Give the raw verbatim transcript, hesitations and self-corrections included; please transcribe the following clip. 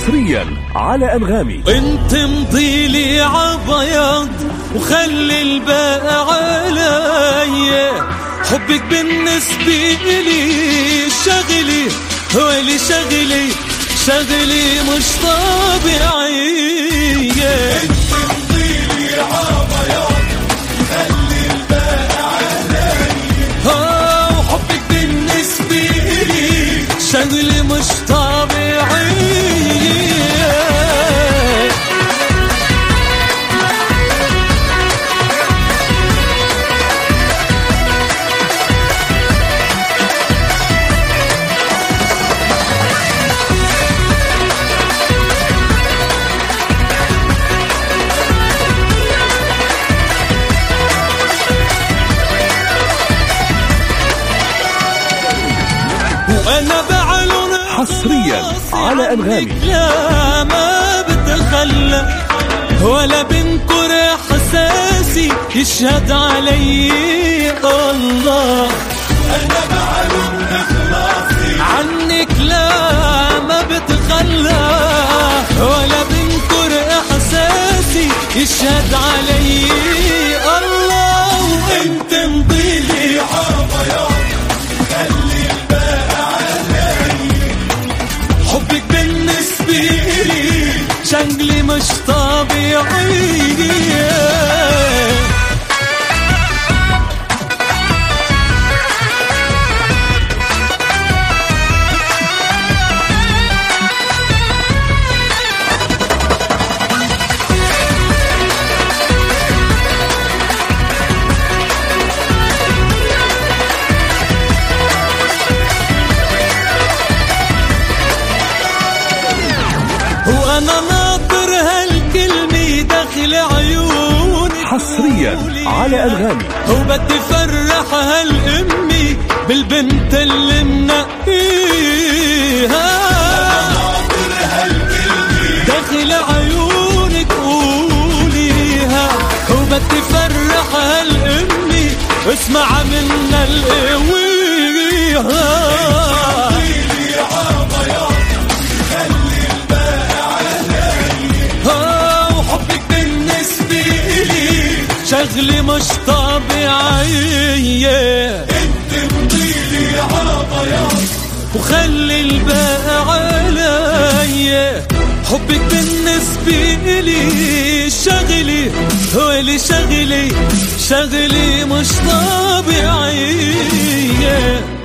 حصريا على أنغامي. انت مضي لي عبياض وخلي الباقي عليا، حبك بالنسبة لي شغلي، هو اللي شغلي شغلي مش طبيعي. انت مضي لي عبياض وخلي الباقي عليا، وحبك بالنسبة لي شغلي مش طبيعي. وانا بعلن حصريا على أنغامي. لا ما بتخلى ولا بنكر حساسي يشهد علي الله. انا بعلن اخلاصي عنك لا ما بتخلى ولا بنكر احساسي يشهد علي الله. انت مضي لي عبياض خلي الباقي عليا، حبك بالنسبة لي شغلي مش طبيعي. وانا ناطر هالكلمة داخل عيوني حصريا على أنغامي. وبدي فرح هالامي بالبنت اللي منقيها، ناطر هالكلمة داخل عيونك قوليها. وبدي فرح هالامي واسمع منا القويها. شغلي مش طبيعي. انت مضي لي عبياض وخلي الباقي عليا، حبك بالنسبة لي شغلي، هو اللي شغلي شغلي مش طبيعي.